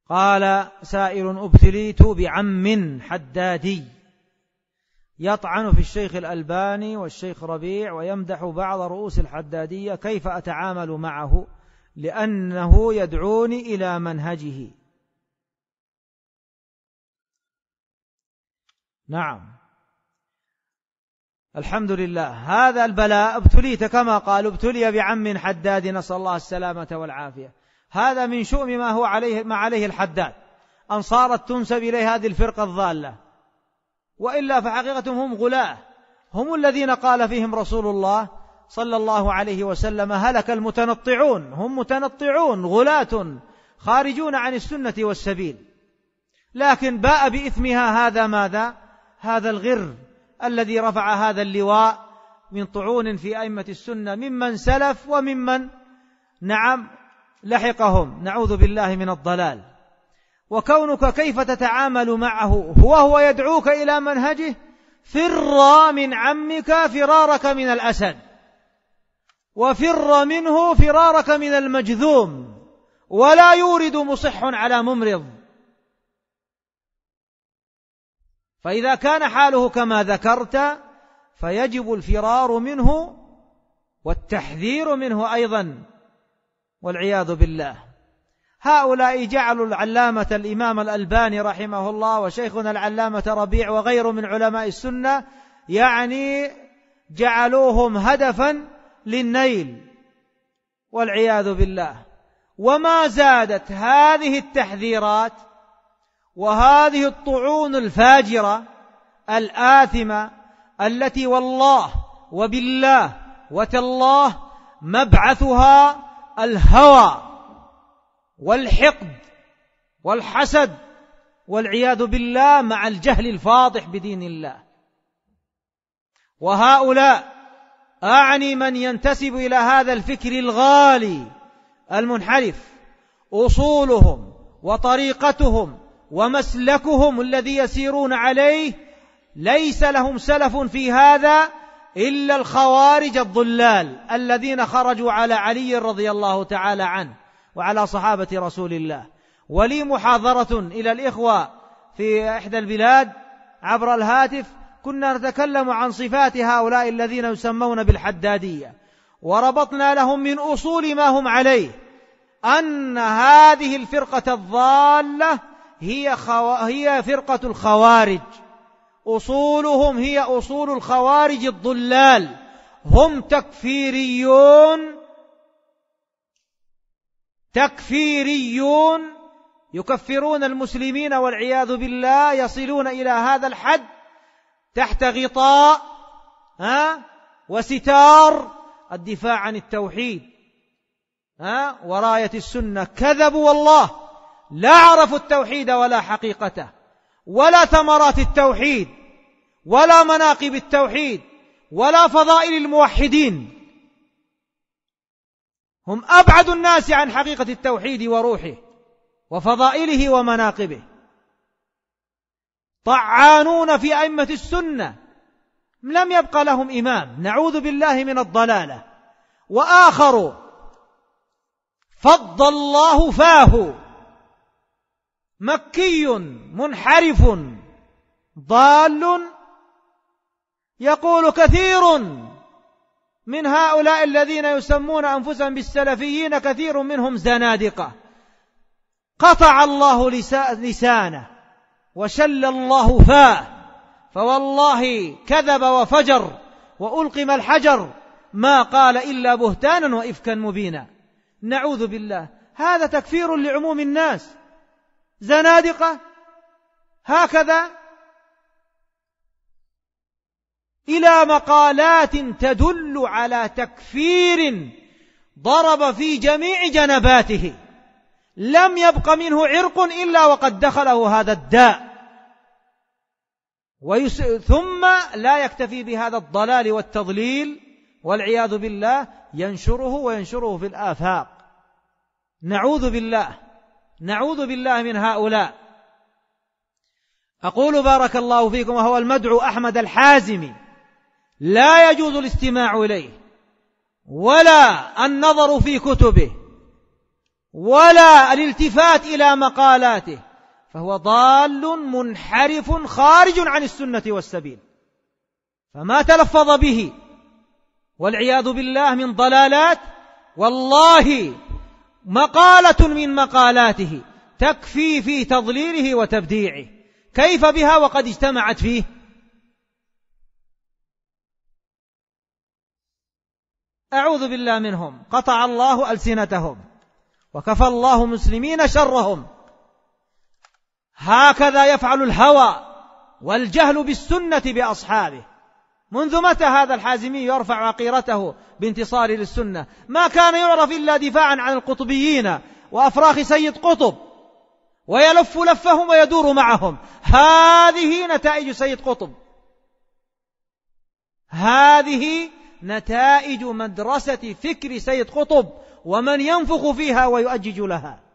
قال سائل: ابتليت بعم حدادي يطعن في الشيخ الألباني والشيخ ربيع ويمدح بعض رؤوس الحدادية، كيف أتعامل معه لأنه يدعوني إلى منهجه؟ نعم، الحمد لله، هذا البلاء ابتليت كما قال: ابتلي بعم حداد، نسأل الله السلامة والعافية. هذا من شؤم ما عليه الحداد، أن صارت تنسب إليه هذه الفرقة الضالة، وإلا فحقيقتهم هم غلاة، هم الذين قال فيهم رسول الله صلى الله عليه وسلم: هلك المتنطعون. هم متنطعون غلاة خارجون عن السنة والسبيل، لكن باء بإثمها هذا ماذا؟ هذا الغر الذي رفع هذا اللواء من طعون في أئمة السنة ممن سلف وممن لحقهم، نعوذ بالله من الضلال. وكونك كيف تتعامل معه وهو يدعوك إلى منهجه؟ فر من عمك فرارك من الأسد، وفر منه فرارك من المجذوم، ولا يورد مصح على ممرض. فإذا كان حاله كما ذكرت فيجب الفرار منه والتحذير منه أيضا، والعياذ بالله. هؤلاء جعلوا العلامة الإمام الألباني رحمه الله وشيخنا العلامة ربيع وغيره من علماء السنة جعلوهم هدفا للنيل، والعياذ بالله. وما زادت هذه التحذيرات وهذه الطعون الفاجرة الآثمة التي والله وبالله وتالله مبعثها الهوى والحقد والحسد، والعياذ بالله، مع الجهل الفاضح بدين الله. وهؤلاء أعني من ينتسب إلى هذا الفكر الغالي المنحرف، أصولهم وطريقتهم ومسلكهم الذي يسيرون عليه ليس لهم سلف في هذا إلا الخوارج الضلال الذين خرجوا على علي رضي الله تعالى عنه وعلى صحابة رسول الله. ولي محاضرة إلى الإخوة في إحدى البلاد عبر الهاتف، كنا نتكلم عن صفات هؤلاء الذين يسمون بالحدادية، وربطنا لهم من أصول ما هم عليه أن هذه الفرقة الضالة هي فرقة الخوارج، أصولهم هي أصول الخوارج الضلال، هم تكفيريون يكفرون المسلمين والعياذ بالله، يصلون إلى هذا الحد تحت غطاء وستار الدفاع عن التوحيد وراية السنة. كذبوا والله، لا عرفوا التوحيد ولا حقيقته ولا ثمرات التوحيد ولا مناقب التوحيد ولا فضائل الموحدين. هم أبعد الناس عن حقيقة التوحيد وروحه وفضائله ومناقبه، طعانون في أئمة السنة، لم يبقى لهم إمام، نعوذ بالله من الضلالة. وآخر فض الله فاه، مكي منحرف ضال، يقول كثير من هؤلاء الذين يسمون أنفسهم بالسلفيين كثير منهم زنادقة، قطع الله لسانه وشل الله فاه، فوالله كذب وفجر وألقم الحجر، ما قال إلا بهتانا وإفكا مبينا، نعوذ بالله. هذا تكفير لعموم الناس، زنادقة هكذا، إلى مقالات تدل على تكفير ضرب في جميع جنباته، لم يبق منه عرق إلا وقد دخله هذا الداء. ثم لا يكتفي بهذا الضلال والتضليل والعياذ بالله، ينشره في الآفاق، نعوذ بالله من هؤلاء. أقول بارك الله فيكم، وهو المدعو أحمد الحازمي لا يجوز الاستماع إليه ولا النظر في كتبه ولا الالتفات إلى مقالاته، فهو ضال منحرف خارج عن السنة والسبيل. فما تلفظ به والعياذ بالله من ضلالات، والله مقالة من مقالاته تكفي في تضليله وتبديعه، كيف بها وقد اجتمعت فيه؟ أعوذ بالله منهم، قطع الله ألسنتهم وكفى الله مسلمين شرهم. هكذا يفعل الهوى والجهل بالسنة بأصحابه. منذ متى هذا الحازمي يرفع عقيرته بانتصار للسنة؟ ما كان يعرف إلا دفاعا عن القطبيين وأفراخ سيد قطب، ويلف لفهم ويدور معهم. هذه نتائج سيد قطب، هذه نتائج مدرسة فكر سيد قطب ومن ينفخ فيها ويؤجج لها.